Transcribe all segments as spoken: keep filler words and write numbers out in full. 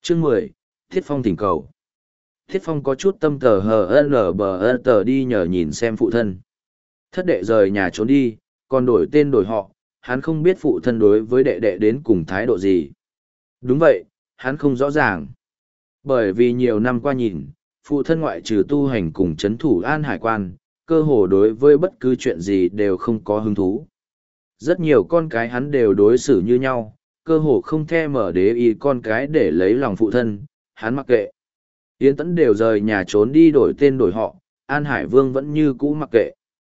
Chương mười, Thiết Phong thỉnh cầu. Thiết Phong có chút tâm tờ hờ n bờ tờ đi nhờ nhìn xem phụ thân. Thất đệ rời nhà trốn đi, còn đổi tên đổi họ, hắn không biết phụ thân đối với đệ đệ đến cùng thái độ gì. Đúng vậy, hắn không rõ ràng. Bởi vì nhiều năm qua nhìn, phụ thân ngoại trừ tu hành cùng chấn thủ an hải quan, cơ hồ đối với bất cứ chuyện gì đều không có hứng thú. Rất nhiều con cái hắn đều đối xử như nhau, cơ hồ không the mở đế y con cái để lấy lòng phụ thân, hắn mặc kệ. Yến Tẫn đều rời nhà trốn đi đổi tên đổi họ, An Hải Vương vẫn như cũ mặc kệ.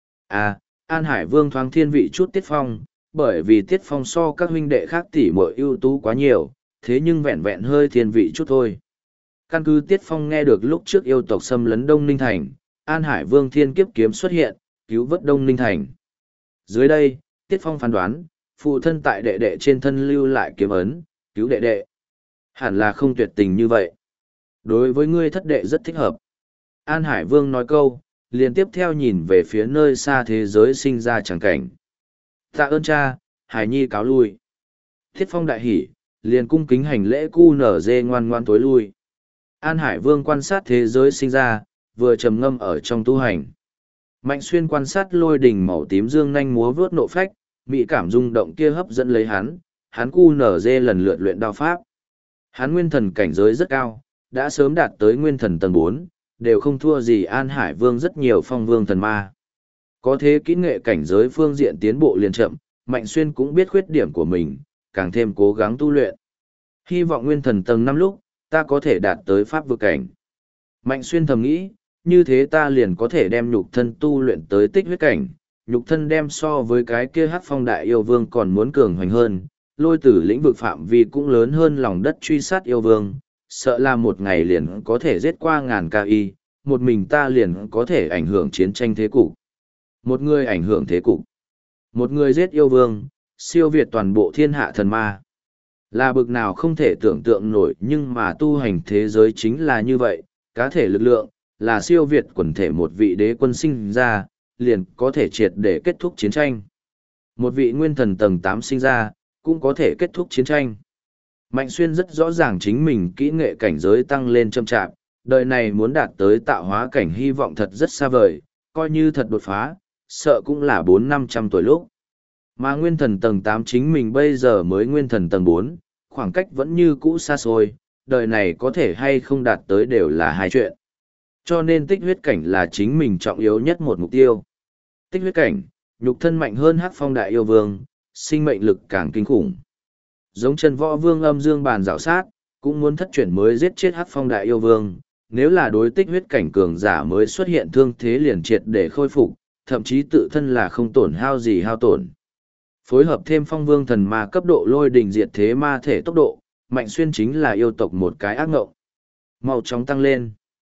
À, An Hải Vương thoáng thiên vị chút Tiết Phong, bởi vì Tiết Phong so các huynh đệ khác tỉ muội ưu tú quá nhiều, thế nhưng vẹn vẹn hơi thiên vị chút thôi. Căn cứ Tiết Phong nghe được lúc trước yêu tộc xâm lấn Đông Ninh Thành, An Hải Vương thiên kiếp kiếm xuất hiện, cứu vớt Đông Ninh Thành. Dưới đây, Tiết Phong phán đoán, phụ thân tại đệ đệ trên thân lưu lại kiếm ấn, cứu đệ đệ. Hẳn là không tuyệt tình như vậy. Đối với ngươi thất đệ rất thích hợp. An Hải Vương nói câu, liền tiếp theo nhìn về phía nơi xa thế giới sinh ra chẳng cảnh. Tạ ơn cha, Hải Nhi cáo lui. Thiết Phong đại hỉ, liền cung kính hành lễ cu nở dê ngoan ngoan tối lui. An Hải Vương quan sát thế giới sinh ra, vừa trầm ngâm ở trong tu hành. Mạnh Xuyên quan sát lôi đỉnh màu tím dương nhanh múa vớt nộ phách, mỹ cảm rung động kia hấp dẫn lấy hắn, hắn cu nở dê lần lượt luyện đao pháp. Hắn nguyên thần cảnh giới rất cao, đã sớm đạt tới nguyên thần tầng bốn, đều không thua gì An Hải Vương rất nhiều phong vương thần ma. Có thế kỹ nghệ cảnh giới phương diện tiến bộ liền chậm, Mạnh Xuyên cũng biết khuyết điểm của mình, càng thêm cố gắng tu luyện. Hy vọng nguyên thần tầng năm lúc, ta có thể đạt tới pháp vực cảnh. Mạnh Xuyên thầm nghĩ, như thế ta liền có thể đem nhục thân tu luyện tới tích huyết cảnh, nhục thân đem so với cái kia hắc phong đại yêu vương còn muốn cường hoành hơn, lôi tử lĩnh vực phạm vi cũng lớn hơn lòng đất truy sát yêu vương, sợ là một ngày liền có thể giết qua ngàn ca y, một mình ta liền có thể ảnh hưởng chiến tranh thế cục. Một người ảnh hưởng thế cục. Một người giết yêu vương, siêu việt toàn bộ thiên hạ thần ma. Là bực nào không thể tưởng tượng nổi, nhưng mà tu hành thế giới chính là như vậy, cá thể lực lượng, là siêu việt quần thể một vị đế quân sinh ra, liền có thể triệt để kết thúc chiến tranh. Một vị nguyên thần tầng tám sinh ra, cũng có thể kết thúc chiến tranh. Mạnh Xuyên rất rõ ràng chính mình kỹ nghệ cảnh giới tăng lên chậm chạp, đời này muốn đạt tới tạo hóa cảnh hy vọng thật rất xa vời, coi như thật đột phá, sợ cũng là bốn năm trăm tuổi lúc. Mà nguyên thần tầng tám chính mình bây giờ mới nguyên thần tầng bốn, khoảng cách vẫn như cũ xa xôi, đời này có thể hay không đạt tới đều là hai chuyện. Cho nên tích huyết cảnh là chính mình trọng yếu nhất một mục tiêu. Tích huyết cảnh, nhục thân mạnh hơn hắc phong đại yêu vương, sinh mệnh lực càng kinh khủng. Giống chân võ vương âm dương bàn rào sát, cũng muốn thất chuyển mới giết chết hắc phong đại yêu vương. Nếu là đối tích huyết cảnh cường giả mới xuất hiện thương thế liền triệt để khôi phục, thậm chí tự thân là không tổn hao gì hao tổn. Phối hợp thêm phong vương thần ma cấp độ lôi đỉnh diệt thế ma thể tốc độ, Mạnh Xuyên chính là yêu tộc một cái ác ngộng. Mau chóng tăng lên.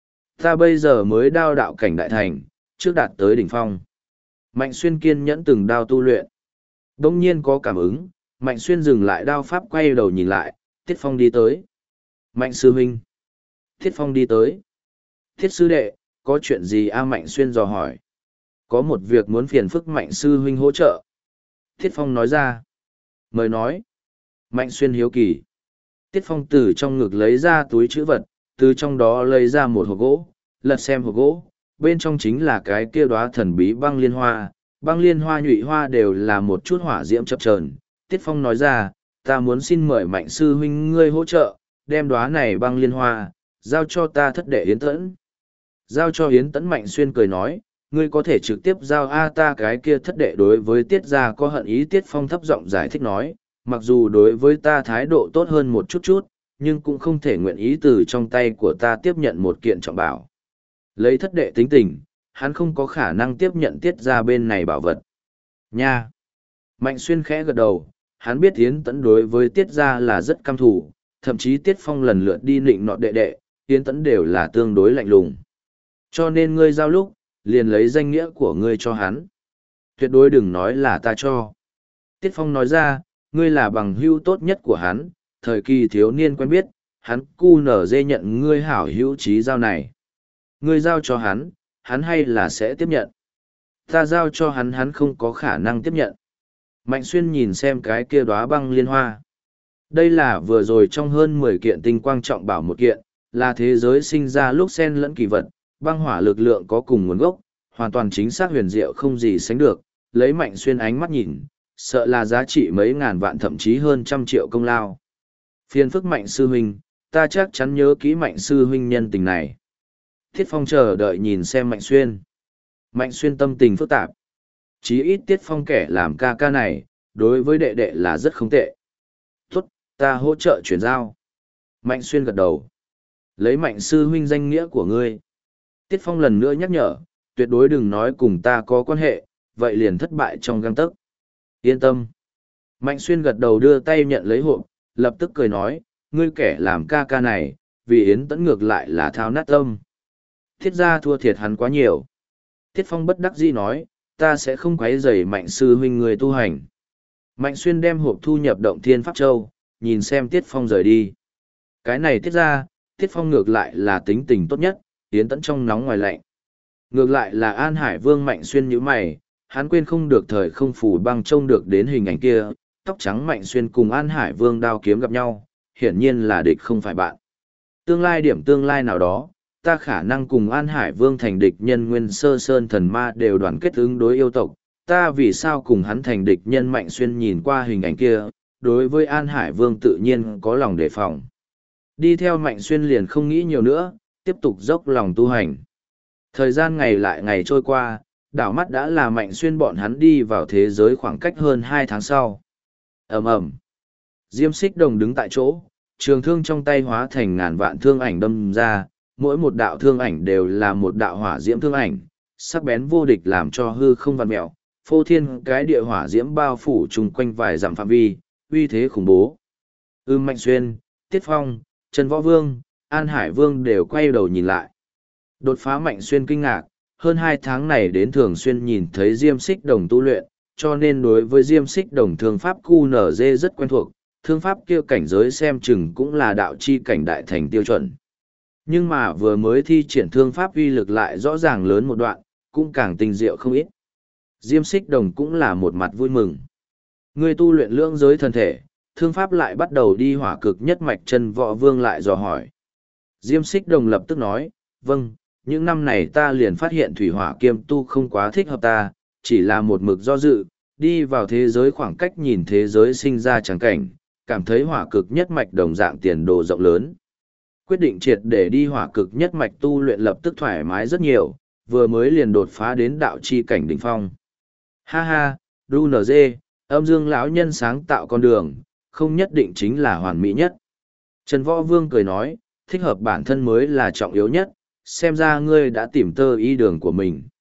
Ta bây giờ mới đao đạo cảnh đại thành, trước đạt tới đỉnh phong. Mạnh Xuyên kiên nhẫn từng đao tu luyện. Đông nhiên có cảm ứng, Mạnh Xuyên dừng lại đao pháp quay đầu nhìn lại, Tiết Phong đi tới. Mạnh sư huynh. Tiết Phong đi tới. Thiết sư đệ, có chuyện gì a? Mạnh Xuyên dò hỏi. Có một việc muốn phiền phức Mạnh sư huynh hỗ trợ. Tiết Phong nói ra. Mời nói. Mạnh Xuyên hiếu kỳ. Tiết Phong từ trong ngực lấy ra túi chữ vật, từ trong đó lấy ra một hộp gỗ, lật xem hộp gỗ, bên trong chính là cái kia đóa thần bí băng liên hoa, băng liên hoa nhụy hoa đều là một chút hỏa diễm chập chờn. Tiết Phong nói ra, ta muốn xin mời Mạnh sư huynh ngươi hỗ trợ, đem đóa này băng liên hoa, giao cho ta thất đệ Yến Tẫn. Giao cho Yến Tẫn. Mạnh Xuyên cười nói, ngươi có thể trực tiếp giao a ta cái kia thất đệ đối với Tiết gia có hận ý. Tiết Phong thấp giọng giải thích nói, mặc dù đối với ta thái độ tốt hơn một chút chút, nhưng cũng không thể nguyện ý từ trong tay của ta tiếp nhận một kiện trọng bảo. Lấy thất đệ tính tình, hắn không có khả năng tiếp nhận Tiết gia bên này bảo vật. Nha! Mạnh Xuyên khẽ gật đầu, hắn biết Yến Tẫn đối với Tiết gia là rất căm thù, thậm chí Tiết Phong lần lượt đi nịnh nọt đệ đệ, Yến Tẫn đều là tương đối lạnh lùng. Cho nên ngươi giao lúc, liền lấy danh nghĩa của ngươi cho hắn. Tuyệt đối đừng nói là ta cho. Tiết Phong nói ra, ngươi là bằng hữu tốt nhất của hắn, thời kỳ thiếu niên quen biết, hắn cu nở dê nhận ngươi hảo hữu trí giao này. Ngươi giao cho hắn, hắn hay là sẽ tiếp nhận. Ta giao cho hắn hắn không có khả năng tiếp nhận. Mạnh Xuyên nhìn xem cái kia đóa băng liên hoa. Đây là vừa rồi trong hơn mười kiện tinh quang trọng bảo một kiện, là thế giới sinh ra lúc xen lẫn kỳ vật, băng hỏa lực lượng có cùng nguồn gốc, hoàn toàn chính xác huyền diệu không gì sánh được, lấy Mạnh Xuyên ánh mắt nhìn, sợ là giá trị mấy ngàn vạn thậm chí hơn trăm triệu công lao. Phiền phức Mạnh sư huynh, ta chắc chắn nhớ kỹ Mạnh sư huynh nhân tình này. Thiết Phong chờ đợi nhìn xem Mạnh Xuyên. Mạnh Xuyên tâm tình phức tạp. Chí ít Tiết Phong kẻ làm ca ca này, đối với đệ đệ là rất không tệ. Tốt, ta hỗ trợ chuyển giao. Mạnh Xuyên gật đầu. Lấy Mạnh sư huynh danh nghĩa của ngươi. Tiết Phong lần nữa nhắc nhở, tuyệt đối đừng nói cùng ta có quan hệ, vậy liền thất bại trong găng tấc. Yên tâm. Mạnh Xuyên gật đầu đưa tay nhận lấy hộp, lập tức cười nói, ngươi kẻ làm ca ca này, vì Yến Tẫn ngược lại là thao nát tâm. Thiết ra thua thiệt hắn quá nhiều. Tiết Phong bất đắc dĩ nói, ta sẽ không quấy rầy Mạnh sư huynh người tu hành. Mạnh Xuyên đem hộp thu nhập động thiên pháp châu, nhìn xem Tiết Phong rời đi. Cái này tiết ra, Tiết Phong ngược lại là tính tình tốt nhất, Yến Tẫn trong nóng ngoài lạnh. Ngược lại là An Hải Vương Mạnh Xuyên nhíu mày, hắn quên không được thời không phủ băng trông được đến hình ảnh kia, tóc trắng Mạnh Xuyên cùng An Hải Vương đao kiếm gặp nhau, hiển nhiên là địch không phải bạn. Tương lai điểm tương lai nào đó, ta khả năng cùng An Hải Vương thành địch nhân Nguyên Sơ Sơn thần ma đều đoàn kết ứng đối yêu tộc, ta vì sao cùng hắn thành địch nhân Mạnh Xuyên nhìn qua hình ảnh kia, đối với An Hải Vương tự nhiên có lòng đề phòng. Đi theo Mạnh Xuyên liền không nghĩ nhiều nữa, tiếp tục dốc lòng tu hành. Thời gian ngày lại ngày trôi qua, đảo mắt đã là Mạnh Xuyên bọn hắn đi vào thế giới khoảng cách hơn hai tháng sau. Ầm ầm. Diêm Xích Đồng đứng tại chỗ, trường thương trong tay hóa thành ngàn vạn thương ảnh đâm ra, mỗi một đạo thương ảnh đều là một đạo hỏa diễm thương ảnh, sắc bén vô địch làm cho hư không vặn mèo, phô thiên cái địa hỏa diễm bao phủ chung quanh vài dặm phạm vi, uy thế khủng bố. Ưm Mạnh Xuyên, Tiết Phong, Trần Võ Vương, An Hải Vương đều quay đầu nhìn lại. Đột phá Mạnh Xuyên kinh ngạc, hơn hai tháng này đến thường xuyên nhìn thấy Diêm Xích Đồng tu luyện, cho nên đối với Diêm Xích Đồng thương pháp Q N G rất quen thuộc, thương pháp kia cảnh giới xem chừng cũng là đạo chi cảnh đại thành tiêu chuẩn. Nhưng mà vừa mới thi triển thương pháp uy lực lại rõ ràng lớn một đoạn, cũng càng tinh diệu không ít. Diêm Xích Đồng cũng là một mặt vui mừng. Người tu luyện lưỡng giới thân thể, thương pháp lại bắt đầu đi hỏa cực nhất mạch. Trần Võ Vương lại dò hỏi. Diêm Xích Đồng lập tức nói, vâng, những năm này ta liền phát hiện thủy hỏa kiêm tu không quá thích hợp ta, chỉ là một mực do dự, đi vào thế giới khoảng cách nhìn thế giới sinh ra trắng cảnh, cảm thấy hỏa cực nhất mạch đồng dạng tiền đồ rộng lớn. Quyết định triệt để đi hỏa cực nhất mạch tu luyện lập tức thoải mái rất nhiều, vừa mới liền đột phá đến đạo chi cảnh đỉnh phong. Ha ha, đê en giê, âm dương lão nhân sáng tạo con đường, không nhất định chính là hoàn mỹ nhất. Trần Võ Vương cười nói, thích hợp bản thân mới là trọng yếu nhất, xem ra ngươi đã tìm tơ ý đường của mình.